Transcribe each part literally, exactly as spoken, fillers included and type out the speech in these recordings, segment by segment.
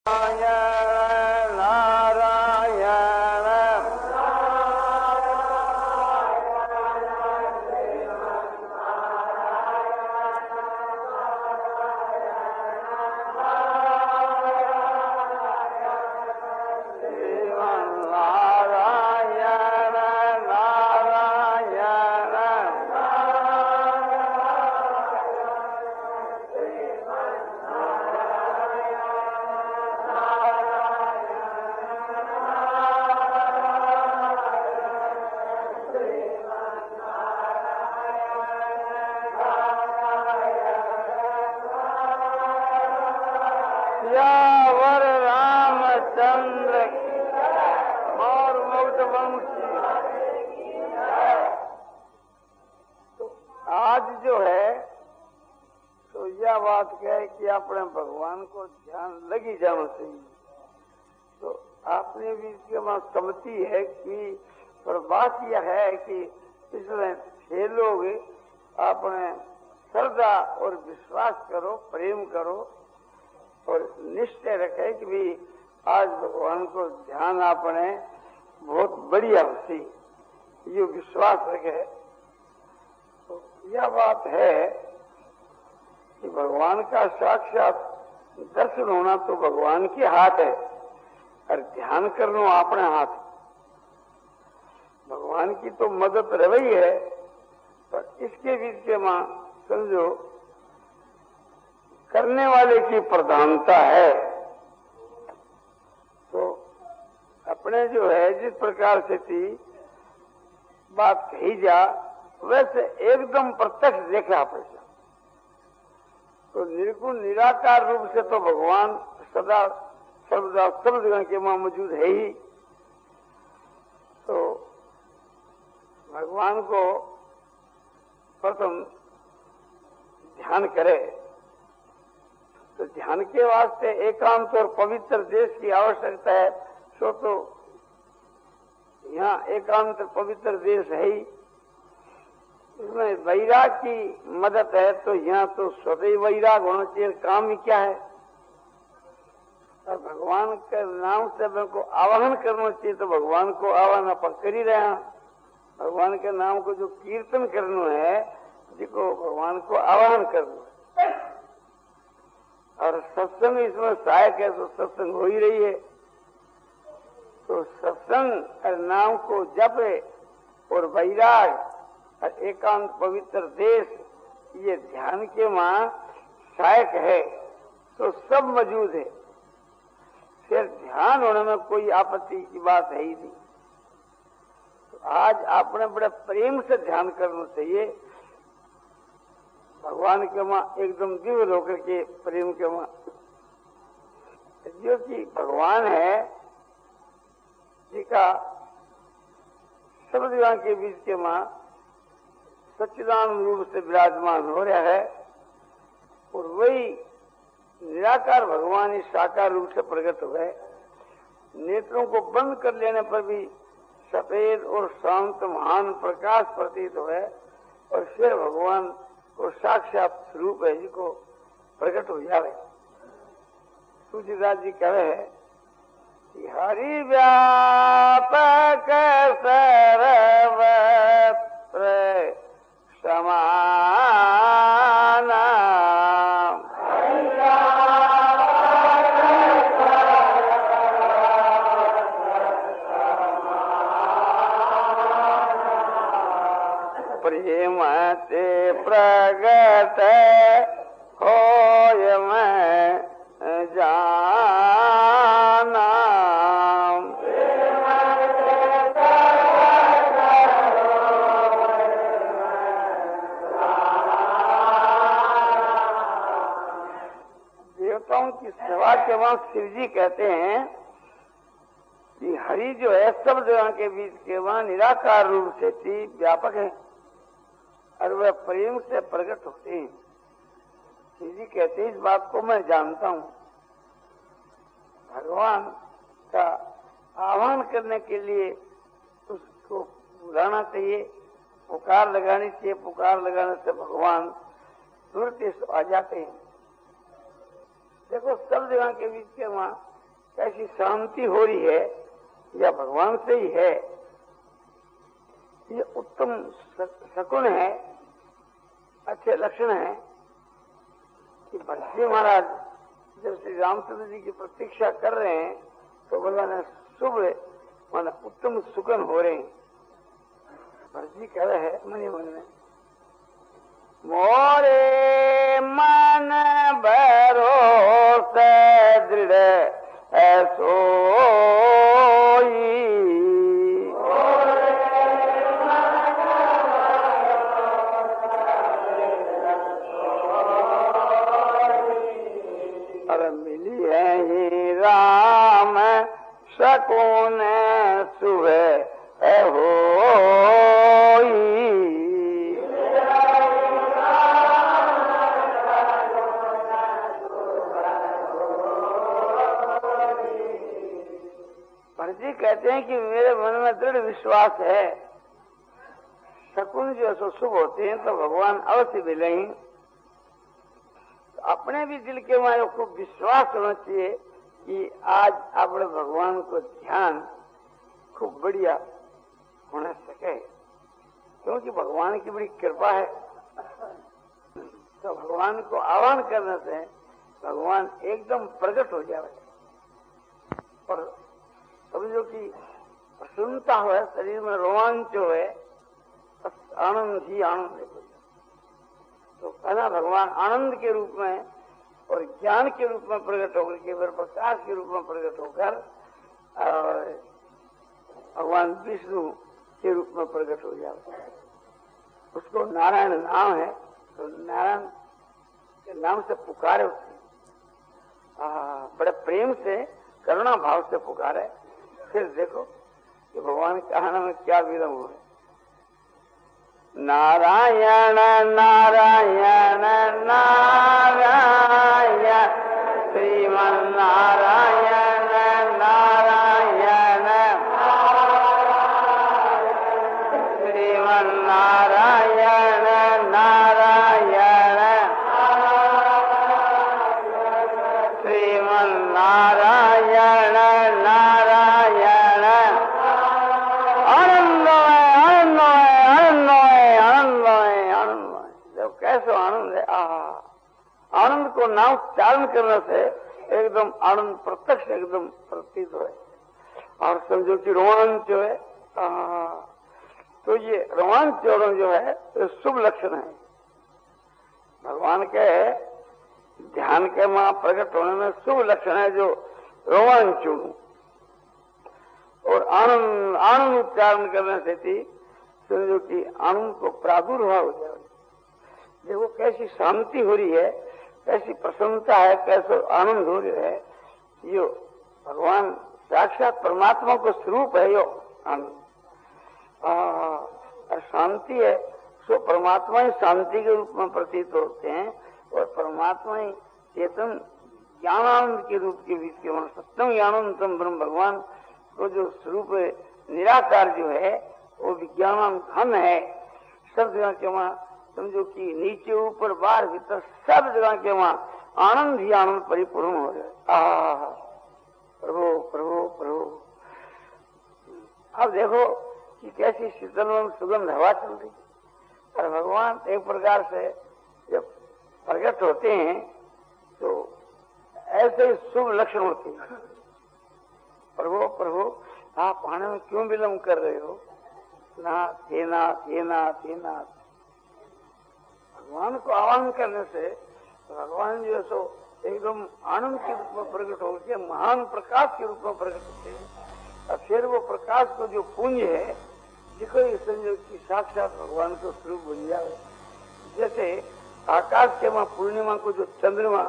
सियावर रामचंद्र और मुक्त वंशी। तो आज जो है तो यह बात कहे कि अपने भगवान को ध्यान लगी जाना चाहिए। तो आपने भी इसके वहां सम्मति है कि पर बात यह है कि इसमें छह लोग अपने श्रद्धा और विश्वास करो, प्रेम करो और निश्चय रखे कि भी आज भगवान को ध्यान आपने बहुत बढ़िया सी ये विश्वास रखे। तो यह बात है कि भगवान का साक्षात दर्शन होना तो भगवान के हाथ है और ध्यान करना अपने हाथ। भगवान की तो मदद रही है पर इसके बीच के मां समझो करने वाले की प्रधानता है। तो अपने जो है जिस प्रकार से थी बात कही जा वैसे एकदम प्रत्यक्ष देखा आपने। तो निर्गुण निराकार रूप से तो भगवान सदा सर्वदा सब जगह के वहां मौजूद है ही। तो भगवान को प्रथम ध्यान करे तो ध्यान के वास्ते एकांत और पवित्र देश की आवश्यकता है। सो तो यहाँ एकांत पवित्र देश है ही। इसमें वैराग की मदद है तो यहाँ तो स्वतः वैराग होना चाहिए। काम ही क्या है और भगवान के नाम से मेरे को आवाहन करना चाहिए। तो भगवान को आवाहन अपन कर ही रहे हैं। भगवान के नाम को जो कीर्तन करना है जिसको भगवान को आवाहन करना है। और सत्संग इसमें सहायक है तो सत्संग हो ही रही है। तो सत्संग और नाम को जपे और वैराग और एकांत पवित्र देश ये ध्यान के वहां सहायक है तो सब मौजूद है। फिर ध्यान होने में कोई आपत्ति की बात है ही नहीं। तो आज आपने बड़े प्रेम से ध्यान करना चाहिए। भगवान के वहां एकदम दिव्य होकर के प्रेम के वहां जो कि भगवान है जिसका सब जगह के बीच के वहां सच्चिदानंद रूप से विराजमान हो रहा है। और वही निराकार भगवान इस साकार रूप से प्रकट हुए। नेत्रों को बंद कर लेने पर भी सफेद और शांत महान प्रकाश प्रतीत हुए और फिर भगवान को साक्षात स्वरूप है जिसको प्रकट हो जावे। तुलसीदास जी कह रहे हैं कि हरि व्यापक सर्वत्र समान प्रेम से प्रगट होय मैं जाना। देवताओं की सेवा के वहां शिव जी कहते हैं कि हरि जो है सब जगह के बीच के वहां निराकार रूप से थी व्यापक है और वह प्रेम से प्रकट होते हैं। शिव जी कहते हैं इस बात को मैं जानता हूं। भगवान का आह्वान करने के लिए उसको बुलाना चाहिए, पुकार लगानी चाहिए। पुकार लगाने से भगवान तुरंत आ जाते हैं। देखो सब जगह के बीच के वहां कैसी शांति हो रही है या भगवान से ही है, ये उत्तम शकुन है, अच्छे लक्षण है कि भरत महाराज जब श्री रामचंद्र जी की प्रतीक्षा कर रहे हैं तो भगवान शुभ माना उत्तम सुकन हो रहे हैं। भरत जी कह रहे हैं मन मन में, मोरे मन भरोसे दृढ़ ऐसो शकुन सुबह हो। जी कहते हैं कि मेरे मन में दृढ़ विश्वास है, शकुन जो सो शुभ होते हैं तो भगवान अवश्य मिलेंगे। तो अपने भी दिल के मारे खूब विश्वास होना चाहिए कि आज अपने भगवान को ध्यान खूब बढ़िया होना सके, क्योंकि भगवान की बड़ी कृपा है। तो भगवान को आह्वान करने से भगवान एकदम प्रकट हो जाए और समझो कि प्रसन्नता हो, शरीर में रोमांच हो, आनंद ही आनंद है। तो कहना भगवान आनंद के रूप में और ज्ञान के रूप में प्रकट होकर केवल प्रकाश के रूप में प्रकट होकर और भगवान विष्णु के रूप में प्रकट हो जाए। उसको नारायण नाम है, तो नारायण के नाम से पुकारे उससे, बड़े प्रेम से करुणा भाव से पुकारे। फिर देखो कि भगवान कहना में क्या विलंब हुआ। नारायण नारायण नारायण श्रीमन नारायण नारायण श्रीमन नारायण नारायण श्रीमन नारायण नारायण। आनंद आनंद आनंद आनंद जब कैसे आनंद है। आनंद को नाम उच्चारण करने से एकदम आनंद प्रत्यक्ष एकदम प्रतीत हो और समझो कि रोमांच जो है। तो ये रोमांच जो है तो शुभ लक्षण है भगवान के ध्यान के वहां प्रकट होने में। शुभ लक्षण है जो रोमांच और आनंद आनंद उच्चारण करने से थी समझो कि आनंद को प्रादुर्भाव हो जाए। देखो कैसी शांति हो रही है, कैसी प्रसन्नता है, कैसे आनंद हो रहा है। यो भगवान साक्षात परमात्मा को स्वरूप है यो आनंद। और शांति है सो परमात्मा ही शांति के रूप में प्रतीत होते हैं और परमात्मा ही चेतन ज्ञानानंद के रूप के बीच के सत्यम ज्ञानंतम ब्रह्म भगवान को जो स्वरूप निराकार जो है वो विज्ञानानंद घन है। सब जगह के वहां समझो कि नीचे ऊपर बाहर भीतर सब जगह के वहां आनंद ही आनंद परिपूर्ण हो रहा है। प्रभु प्रभु प्रभु। अब देखो कि कैसी शीतल सुगंध हवा चल रही और भगवान एक प्रकार से जब प्रकट होते हैं तो ऐसे ही शुभ लक्षण होते हैं। प्रभु प्रभु आप आने में क्यों विलंब कर रहे हो? ना तेना तेना तेना। भगवान को आह्वान करने से भगवान जो है सो एकदम आनंद के रूप में प्रकट होते हैं, महान प्रकाश के रूप में प्रकट होते हैं। और फिर वो प्रकाश को जो पुंज है जिसको समझो कि साक्षात भगवान को स्वरूप बन जाए। जैसे आकाश के वहां पूर्णिमा को जो चंद्रमा,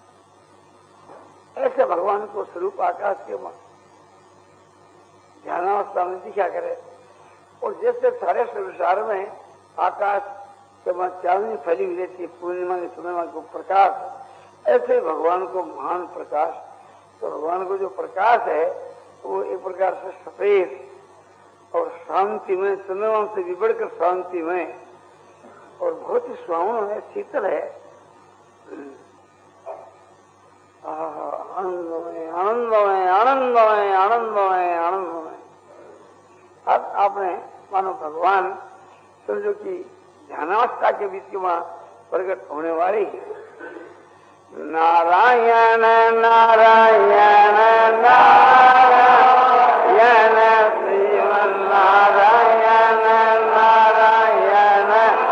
ऐसे भगवान को स्वरूप आकाश के वहां ध्यानावस्था में दिखा करे। और जैसे सारे संसार में आकाश के वहां चांदनी फैली हुई रहती है पूर्णिमा के चंद्रमा को प्रकाश, ऐसे भगवान को महान प्रकाश। तो भगवान को जो प्रकाश है वो एक प्रकार से सफेद और शांति में, चंद्रमा से भी बढ़कर शांति में और बहुत ही सुहावना है, शीतल है। आनंद में आनंदमय आनंदमय आनंदमय आनंदमय। अब आपने मानो भगवान समझो कि ध्यानावस्था के बीच में प्रकट होने वाली है। नारायण नारायण नारायण श्रीमन नारायण नारायण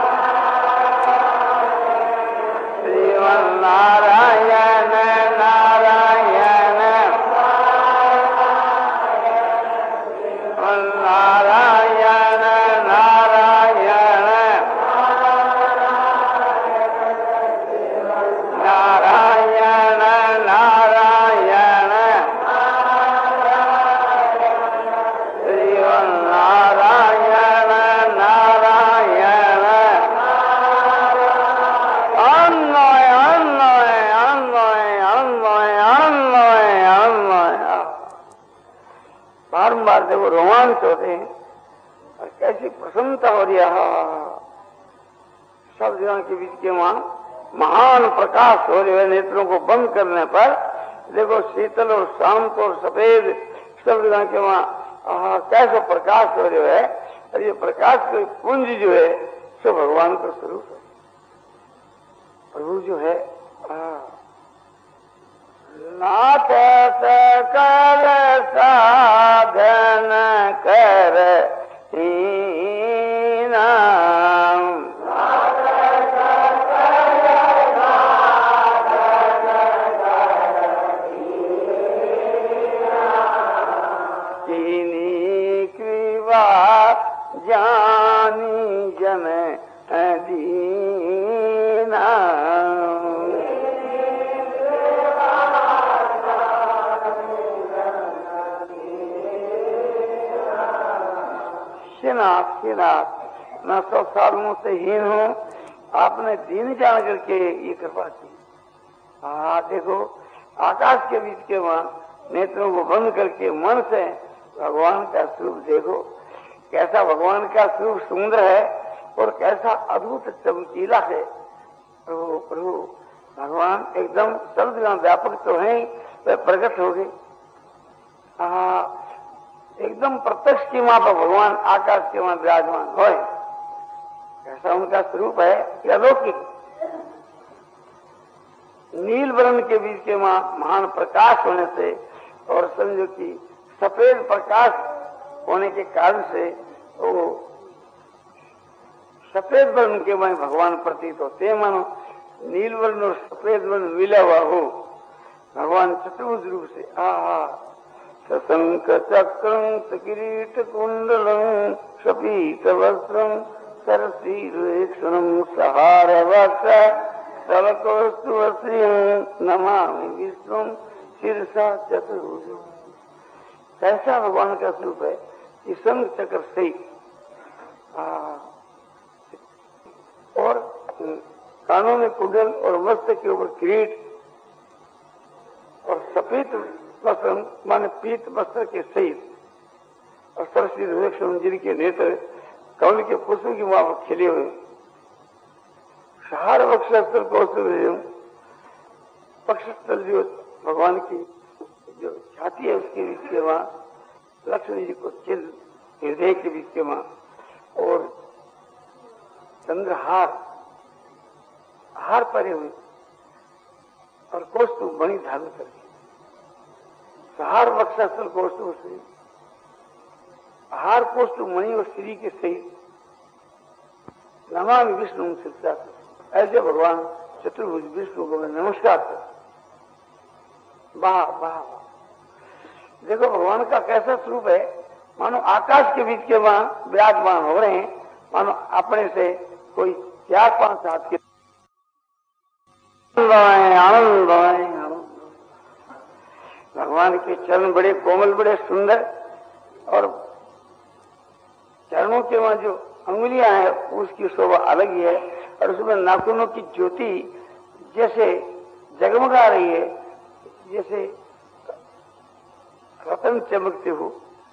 श्रीमन नारायण नारायण नारायण नारायण नारायण नारायण श्रीमन नारायण नारायण अन्वय अन्वय अन्वय अन्वय अन्वय अन्वय। बारम्बार देखो रोमांच होते हैं और कैसी प्रसन्नता हो रही है। सब जगह के बीच के वहां महान प्रकाश हो रहे हैं। नेत्रों को बंद करने पर देखो शीतल और शांत और सफेद सब जगह के वहां कैसा प्रकाश हो रहे है। और ये प्रकाश के पुंज जो है सो भगवान का स्वरूप है। प्रभु जो है नाथ सकल साधन कर नाम जानी जन दीना श्रीनाथ श्रीनाथ मैं सौ सालों से हीन हूँ, आपने दीन जान करके ये कृपा की। हाँ देखो आकाश के बीच के वहां नेत्रों को बंद करके मन से भगवान का स्वरूप देखो। कैसा भगवान का स्वरूप सुंदर है और कैसा अद्भुत चमकीला है। प्रभु प्रभु भगवान एकदम सब जगह व्यापक तो है, वे प्रकट हो गए। एकदम प्रत्यक्ष की मां पर भगवान आकाश के वहां विराजमान हो। कैसा उनका स्वरूप है कि अलौकिक। नील वर्ण के बीच के वहां महान प्रकाश होने से और समझो कि सफेद प्रकाश होने के कारण से वो सफेद वर्ण के वहीं भगवान प्रतीत होते हैं। मानो नील वर्ण और सफेद वर्ण मिला हुआ हो भगवान चतुर्भुज रूप से। आहा सशंक चक्रं किरीट कुंडलं शपीत वस्त्रं सरसीरुक्षणं सहार वक्ष तलकौस्तुभश्रियं नमामि विष्णुं शिरसा चतुर्भुजम्। कैसा भगवान का स्वरूप है कि शंख चक्र से और कानों में कुंडल और मस्तक के ऊपर किरीट और सफेद वस्त्र माने पीत वस्त्र के सहित और सरसी जिनके नेत्र कमल के पुष्प की वहां खिले हुए। सहार वक्षस्थल कौस्तुभम पक्षस्थल जो भगवान की जो छाती है उसके बीच के वहां लक्ष्मी जी को चिन्ह हृदय के बीच के वहां और चंद्रहार हार परे हुए और कौस्तुभ मणि धारण करके सहार वक्षस्थल कौस्तुभ श्री हार कौस्तुभ मणि और श्री के सहित नमामि विष्णु शिक्षा। ऐसे भगवान चतुर्भुज विष्णु को मैं नमस्कार कर। वाह वाह देखो भगवान का कैसा स्वरूप है। मानो आकाश के बीच के वहां विराजमान हो रहे हैं। मानो अपने से कोई चार पांच हाथ के आनंद आनंद। भगवान के चरण बड़े कोमल बड़े सुंदर और चरणों के वहां जो अंगुलियां हैं उसकी शोभा अलग ही है और उसमें नाखूनों की ज्योति जैसे जगमगा रही है जैसे रतन चमकते हो।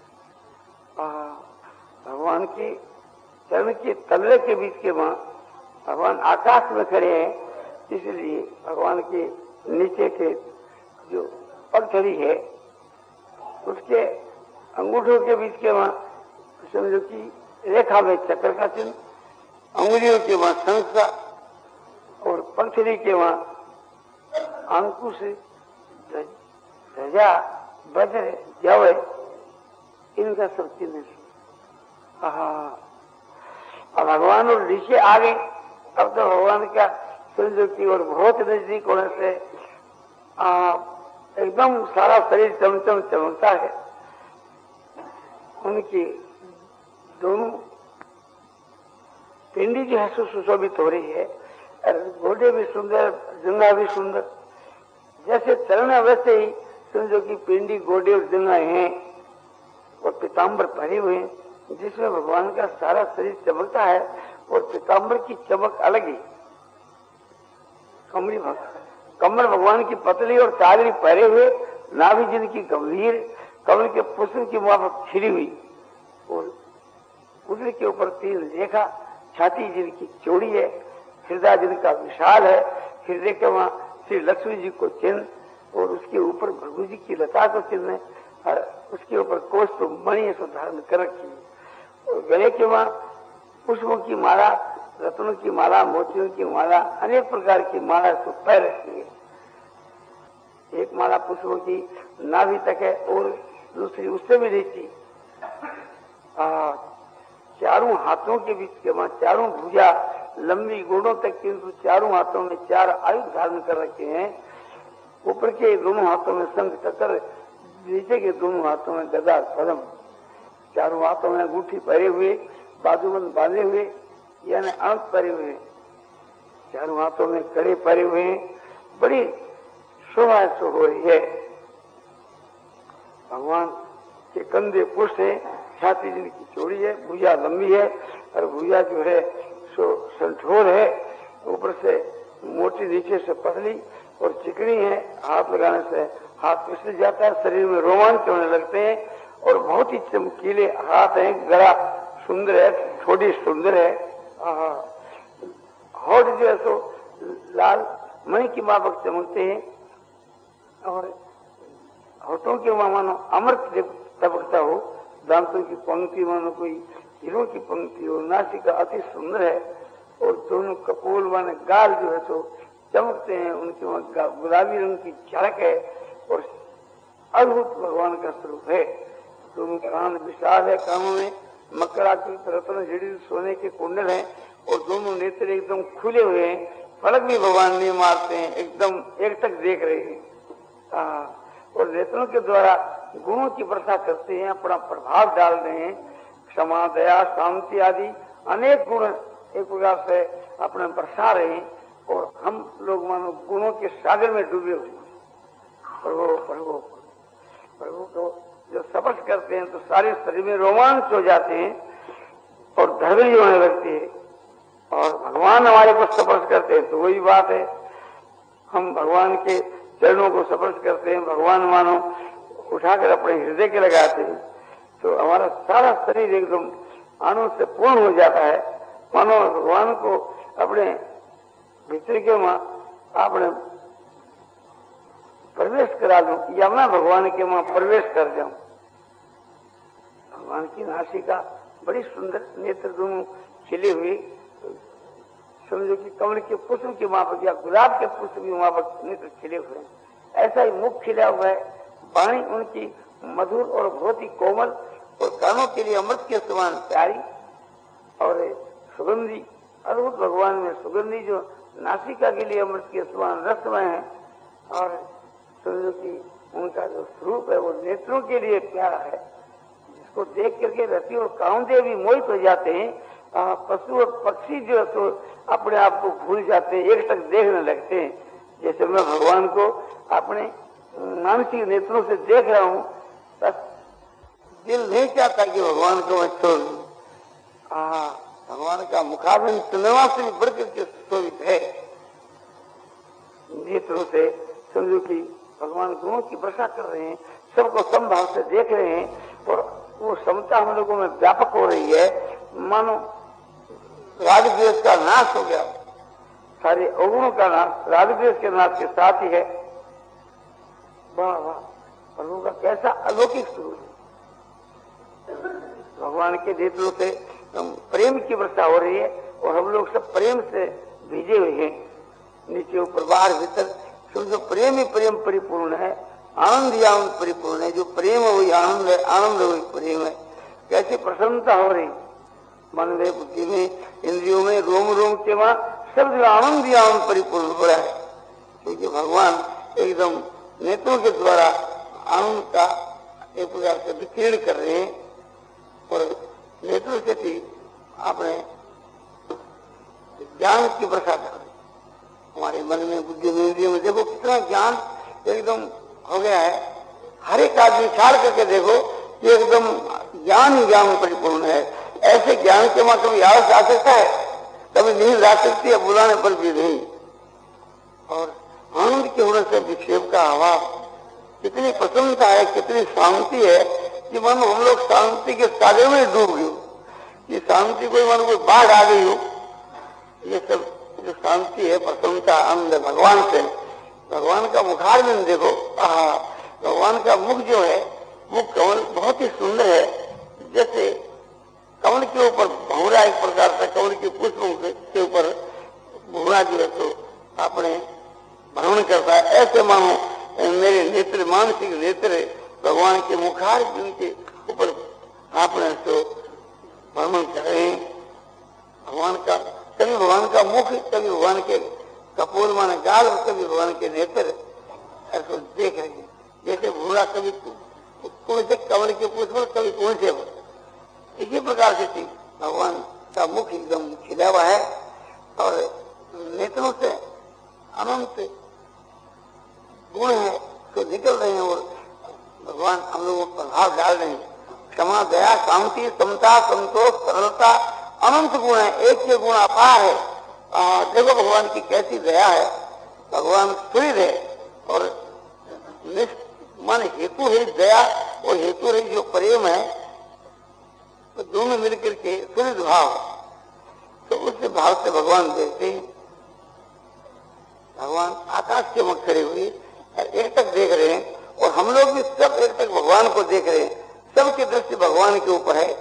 भगवान की चरण के तलवे के बीच के वहां भगवान आकाश में खड़े हैं, इसलिए भगवान के नीचे के जो पगछड़ी है, उसके अंगूठों के बीच के वहां समझो कि रेखा में चक्र का चिन्ह, अंगुलियों के वहां शंख का, और पगछड़ी के वहां अंकुश, ध्वजा, वज्र, जव, इनका सब चिन्ह। अब भगवान और नीचे आ गए। अब तो भगवान का समझो की और बहुत नजदीक होने से एकदम सारा शरीर चमचम चमकता है। उनकी दोनों पिंडी जो है सुशोभित हो रही है, और घोड़े भी सुंदर, जंगा भी सुंदर। जैसे चरण है वैसे ही समझो कि पिंडी, घोड़े और जंगा हैं, और पीताम्बर पहने हुए हैं, जिसमें भगवान का सारा शरीर चमकता है। और पीताम्बर की चमक अलग ही। कमरी कमर भगवान की पतली और चादरी पहरे हुए, नाभि जिनकी गंभीर, कमल के पुष्प की माफक खिली हुई, और उदर के ऊपर तीन रेखा, छाती जिनकी चौड़ी है, हृदय जिनका विशाल है, हृदय के वहां श्री लक्ष्मी जी को चिन्ह, और उसके ऊपर भृगु जी की लता को चिन्ह, और उसके ऊपर कोष तो मणि ऐसा धारण कर रखी है। और गले के वहां पुष्पों की माला, रत्नों की माला, मोतियों की माला, अनेक प्रकार की माला तो पैर रखी है। एक माला पुष्पों की नाभि तक है, और दूसरी उससे भी नीची। चारों हाथों के बीच के वहां चारों भुजा लंबी गोड़ों तक, किंतु चारों हाथों में चार आयुध धारण कर रखे हैं। ऊपर के दोनों हाथों में शंख चक्र, नीचे के दोनों हाथों में गदा पद्म, चारों हाथों में अंगूठी पहरे हुए, बाजूबंद बांधे हुए, यानी अंक पहरे हुए, चारों हाथों में कड़े पहरे हुए हैं। बड़ी शोभा हो रही है। भगवान के कंधे पुष्ट है, छाती जिनकी चौड़ी है, भुजा लंबी है, और भुजा जो है सो संठोर है, ऊपर से मोटी, नीचे से पतली और चिकनी है। हाथ लगाने से हाथ फिसल जाता है, शरीर में रोमांच होने लगते हैं, और बहुत ही चमकीले हाथ हैं। गला सुंदर है, थोड़ी सुंदर है। होठ जो है सो लाल मणि की माफक चमकते हैं, और होठों के वहां मानो अमृत टपकता हो, दांतों की पंक्ति मानो कोई हीरो की पंक्ति हो, नासिका अति सुंदर है, और दोनों कपोल माने गाल जो है सो चमकते हैं, उनके वहां गुलाबी रंग की झलक है, और अद्भुत भगवान का स्वरूप है। दोनों कान विशाल है, कानों में मकराकृत रत्न जड़ित सोने के कुंडल हैं, और दोनों नेत्र एकदम खुले हुए हैं, पलक भी भगवान नहीं मारते हैं, एकदम एक तक देख रहे हैं। आ, और नेत्रों के द्वारा गुणों की वर्षा करते हैं, अपना प्रभाव डाल रहे हैं। क्षमा, दया, शांति आदि अनेक गुण एक प्रकार से अपने बरसा रहे हैं, और हम लोग मानो गुणों के सागर में डूबे हुए। प्रभु प्रभु प्रभु को जो स्पर्श करते हैं तो सारे शरीर में रोमांच हो जाते हैं, और धड़कन होने लगती है। और भगवान हमारे को स्पर्श करते हैं तो वही बात है, हम भगवान के चरणों को स्पर्श करते हैं, भगवान मानो उठाकर अपने हृदय के लगाते हैं, तो हमारा सारा शरीर एकदम आनंद से पूर्ण हो जाता है। मानो भगवान को अपने भीतर के वहां आपने प्रवेश करा दूं, या मैं भगवान के वहां प्रवेश कर जाऊं। भगवान की नासिका बड़ी सुंदर, नेत्र दोनों खिले हुए, समझो कि कमल के पुष्प की माफक या गुलाब के पुष्प की माफक नेत्र खिले हुए हैं, ऐसा ही मुख खिला हुआ है। वाणी उनकी मधुर और बहुत ही कोमल, और कानों के लिए अमृत के समान प्यारी, और सुगंधी अद्भुत। भगवान में सुगंधी जो नासिका के लिए अमृत के समान रसमय है, और समझो कि उनका जो स्वरूप है वो नेत्रों के लिए प्यारा है, जिसको देख करके रति और कामदेव भी मोहित हो जाते हैं। पशु और पक्षी जो है तो अपने आप को भूल जाते हैं, एक तक देखने लगते हैं। जैसे मैं भगवान को अपने मानसिक नेत्रों से देख रहा हूँ, बस दिल नहीं चाहता कि भगवान को मैं छोड़ दूं। भगवान का मुखाबिन सिनेमा से भी बढ़कर के शोभित है। नेत्रों से समझो कि भगवान गुणों की वर्षा कर रहे हैं, सबको समभाव से देख रहे हैं, और वो समता हम लोगों में व्यापक हो रही है। मानो राग द्वेष का नाश हो गया, सारे अवगुणों का नाश राग द्वेष के नाश के साथ ही है। वाह वाह, प्रभु का कैसा अलौकिक स्वरूप है। भगवान के नेत्रों से प्रेम की वर्षा हो रही है और हम लोग सब प्रेम से भीजे हुए हैं, नीचे ऊपर बाहर भीतर समझो प्रेम ही प्रेम परिपूर्ण है, आनंद ही आनंद परिपूर्ण है। जो प्रेम है वही आनंद है, आनंद वही प्रेम है। कैसी प्रसन्नता हो रही मन में, बुद्धि में, इंद्रियों में, रोम रोम के वहां सब जो आनंद ही आनंद परिपूर्ण हो रहा है, क्योंकि भगवान एकदम नेत्रों के द्वारा आनंद का एक प्रकार से विकीर्ण कर रहे हैं और नेत्रों से भी आपने ज्ञान की वर्षा कर रहे। हमारे मन में, बुद्धि में, इंद्रियों में देखो कितना ज्ञान एकदम हो गया है। हर एक आदमी ख्याल करके देखो कि एकदम ज्ञान ही ज्ञान परिपूर्ण है। ऐसे ज्ञान के वहां कभी आलस आ सकता है, कभी नींद आ सकती है बुलाने पर भी नहीं। और आनंद के होने से विक्षेप का अभाव, कितनी प्रसन्नता है, कितनी शांति है कि मन हम लोग शांति के सागर में डूब गए, कि शांति कोई मन कोई बाढ़ आ गई हो। ये सब जो शांति है, प्रसन्नता, आनंद भगवान से। भगवान का मुखारविंद देखो, आहा, भगवान का मुख जो है वो कमल बहुत ही सुंदर है। जैसे कमल के ऊपर भौरा एक प्रकार से, कमल के पुष्पों के ऊपर भौरा जो है तो अपने भ्रमण करता है, ऐसे मानो मेरे नेत्र, मानसिक नेत्र भगवान के मुखारविंद के ऊपर आपने तो भ्रमण कर रहे हैं। भगवान का कभी भगवान का मुख, कभी भगवान के कपूर माने गाल और कभी भगवान के नेत्र ऐसे देख रहे हैं। जैसे भूरा कभी कौन से कमल के पुष्प, कभी कौन से, इसी प्रकार से थी भगवान का मुख एकदम खिला हुआ है और नेत्रों से अनंत गुण है तो निकल रहे हैं और भगवान हम लोगों को प्रभाव डाल रहे हैं। क्षमा, दया, शांति, समता, संतोष, सरलता, अनंत गुण है, एक के गुण अपार है। आ, देखो भगवान की कैसी दया है। भगवान सूर्य है और मान हेतु है दया और हेतु है जो प्रेम है, तो दोनों मिलकर के सूर्य भाव, तो उस भाव से भगवान देखते हैं। भगवान आकाश के मुख खड़े हुए एक तक देख रहे हैं और हम लोग भी सब एक तक भगवान को देख रहे हैं। सबकी दृष्टि भगवान के ऊपर है।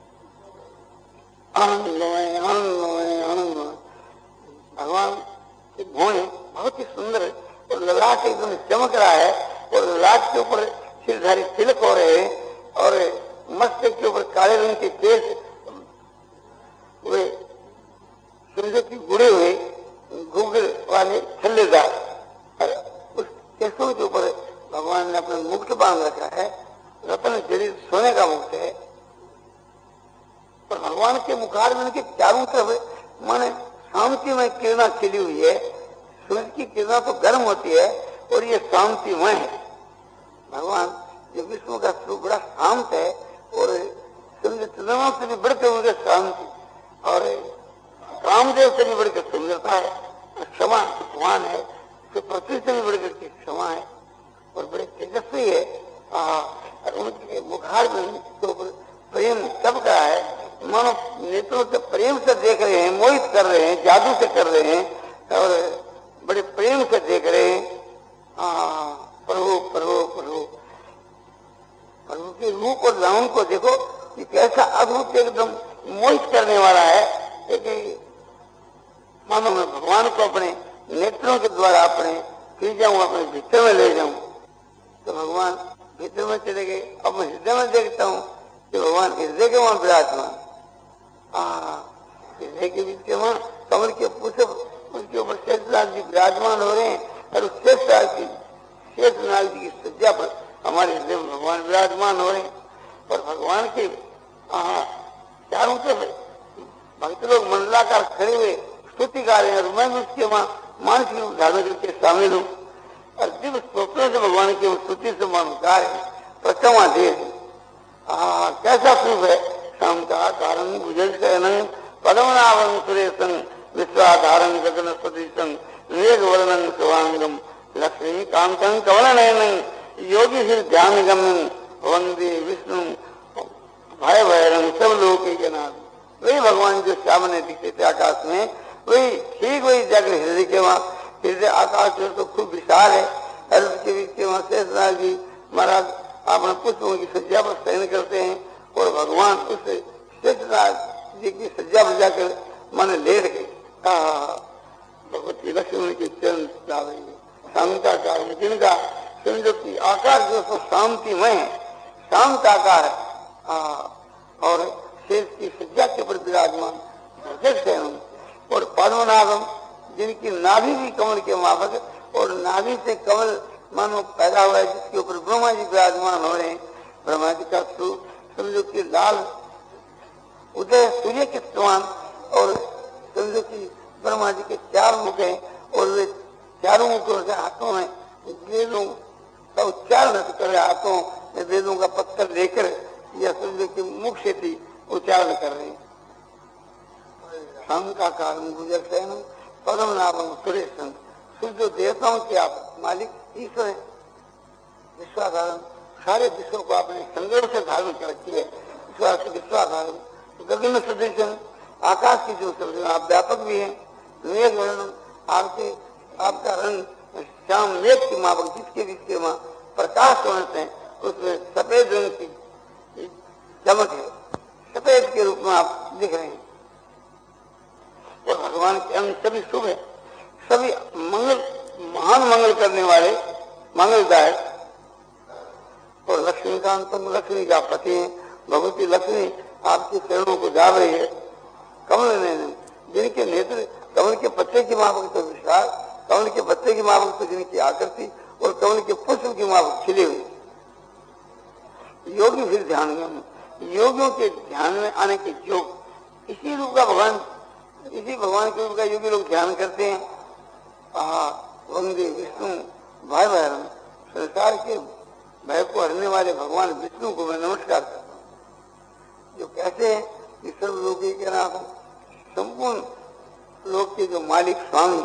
आनंद लोए, आनंद लोए, आनंद लोए। भगवान के भुवन बहुत ही सुंदर है और ललाट एकदम चमक रहा है और ललाट के ऊपर सिरधारी तिलक हो रहे हैं और मस्तक के ऊपर काले रंग के केस वे सूर्य की गुड़े हुए घूंघट वाले छल्लेदार, उस केसों के ऊपर भगवान ने अपना मुकुट बांध रखा है। रत्न जड़ित सोने का मुकुट है और भगवान के मुखारविंद के चारों तरफ माने शांतिमय किरणा खिली हुई है। सूर्य की किरणा तो गर्म होती है और ये शांतिमय है। भगवान जो विष्णु का स्वरूप बड़ा शांत है और सूर्य चंद्रमा से भी बढ़कर उनके शांति और कामदेव से भी बढ़कर सुंदरता है। क्षमा भगवान है तो पृथ्वी से भी बढ़कर के क्षमा है और बड़े तेजस्वी है। और उनके मुखारविंद के ऊपर प्रेम सबका है। मानो नेत्रों से प्रेम से देख रहे हैं, मोहित कर रहे हैं, जादू से कर रहे हैं और बड़े प्रेम से देख रहे हैं। प्रभु प्रभु प्रभु प्रभु के रूप और लाउन को देखो कि कैसा अद्भुत एकदम मोहित करने वाला है कि मानो मैं भगवान को अपने नेत्रों के द्वारा अपने फिर जाऊं, अपने भीतर में ले जाऊं। तो भगवान भीतर में चले गए। अब मैं हृदय में देखता हूँ कि भगवान हृदय के वहां विराजमान, हृदय के बीच के वहां कमल के पुष्प, उसके ऊपर शेषनाग जी विराजमान हो रहे हैं और उस शेषनाग जी शेषनाग जी की सज्जा पर हमारे हृदय में भगवान विराजमान हो रहे हैं। और भगवान के चारों तरफ भक्त लोग मंडलाकार खड़े हुए स्तुति गा रहे हैं और मैं भी उसके वहां मानसिक रूप धारण करके शामिल हूँ और दिव्य स्वप्नों से भगवान की स्तुति से मान गा रहे हैं, प्रचमा दे रहे। कैसा स्वरूप है। शांता कारण भुजल शयनं पद्मनाभं सुरेशं विश्वाधारं गगन सदृशं मेघ वर्णं शुभांगं लक्ष्मी कांतं कमलनयनं योगी श्री ध्यान गम्यं वंदे विष्णु भय भैरं सब लोकैकनाथं। वही भगवान जो सामने दिखते थे आकाश में, वही ठीक वही जाकर हृदय के वहां, हृदय आकाश जो तो खूब विशाल है अर्थ के बीच के वहां शेषनाग जी महाराज अपने पुष्पों की सज्जा पर शयन करते हैं और भगवान उस शेषनाग जी की सज्जा पर जाकर मन लेट गए। भगवती लक्ष्मण के चरण शांताकार में जिनका समझो कि आकार जो सो शांतिमय है, शांत आकार है और शेष की सज्जा के ऊपर विराजमान है और पद्मनाभम जिनकी नाभि भी कमल के माफक और नाभि से कमल मानो पैदा हुआ है जिसके ऊपर ब्रह्मा जी विराजमान हो रहे हैं। ब्रह्मा जी का स्वरूप समझो कि लाल उदय सूर्य के समान और समझो कि ब्रह्मा जी के चार मुख हैं और वे चारों मुखों से हाथों में वेदों का उच्चारण कर रहे, हाथों में वेदों का पत्थर लेकर या समझो कि मुख से थी उच्चारण कर रहे हैं। शंकाकार गुजर शयनम पद्मनाभम सुरेशम, शुद्ध देवताओं के आप मालिक ईश्वर है, विश्वाधारम सारे विश्व को आपने संग्रह से धारण कर रखी है। विश्वाधारम गगन सदृशम आकाश की जो सब आप व्यापक भी हैं। मेघ वर्णम आपके आपका रंग श्याम मेघ की मापक जिसके जिसके वहां प्रकाश होने से उसमें सफेद रंग की चमक है, सफेद के रूप में आप दिख रहे हैं। और भगवान के अंग सभी शुभ है, सभी मंगल महान मंगल करने वाले मंगलदायक और लक्ष्मीकांतम लक्ष्मी का पति है। भगवती लक्ष्मी आपके चरणों को जा रही है। कमल नयन जिनके नेत्र कमल के पत्ते की माफक तो विशाल, कमल के पत्ते की माफक तो जिनकी आकृति और कमल के पुष्प की माफक खिले हुए। योगी फिर ध्यान में योगियों के ध्यान में आने के योग इसी रूप का भगवान इसी भगवान के रूप का योगी लोग ध्यान करते हैं। आहा वंदे विष्णु भय भैरव, संसार के भय को हरने वाले भगवान विष्णु को मैं नमस्कार करता हूँ, जो कहते हैं कि सर्व लोग के नाम संपूर्ण लोक के जो मालिक स्वामी,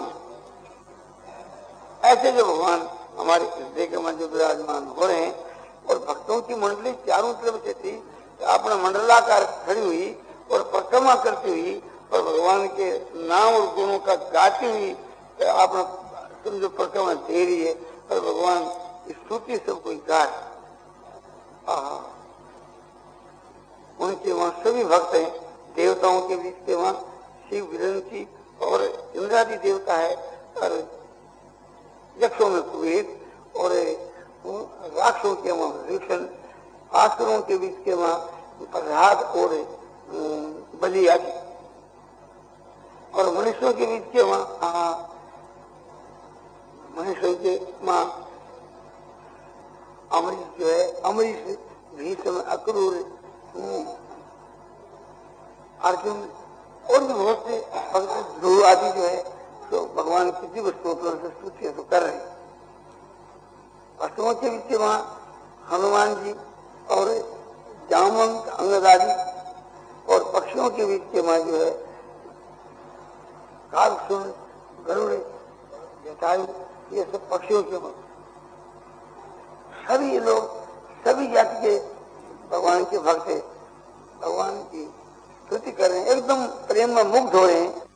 ऐसे जो भगवान हमारे हृदय के मन जो विराजमान हो रहे हैं। और भक्तों की मंडली चारों तरफ से थी, अपना मंडलाकार खड़ी हुई और परिक्रमा करती हुई और भगवान के नाम और गुणों का गाती हुई अपना समझो परिक्रमा दे रही है और भगवान की स्तुति सब कोई गा रहा। उनके वहां सभी भक्त हैं, देवताओं के बीच के वहां शिव विरंची और इंद्रादि देवता है और यक्षों में कुबेर और राक्षों के वहां भीषण, आसुरों के बीच के वहां प्रहलाद और बलि आदि और मनुष्यों के बीच के वहां मनुष्यों के वहां अमरीश जो है, अमरीश भीषण अक्रूर अर्जुन और भी बहुत से भक्त ध्रुव आदि जो है तो भगवान की दिव्य स्तोत्रों से स्तुतियां तो कर रहे हैं। पशुओं के बीच वहां हनुमान जी और जामवंत अंगद आदि और पक्षियों के बीच के वहां जो है कालसुन गरुड़ जटायु, ये सब पक्षियों के वहां सभी लोग सभी जाति के भगवान के भक्त है, भगवान की स्तुति कर रहे हैं, एकदम प्रेम में मुग्ध हो रहे हैं।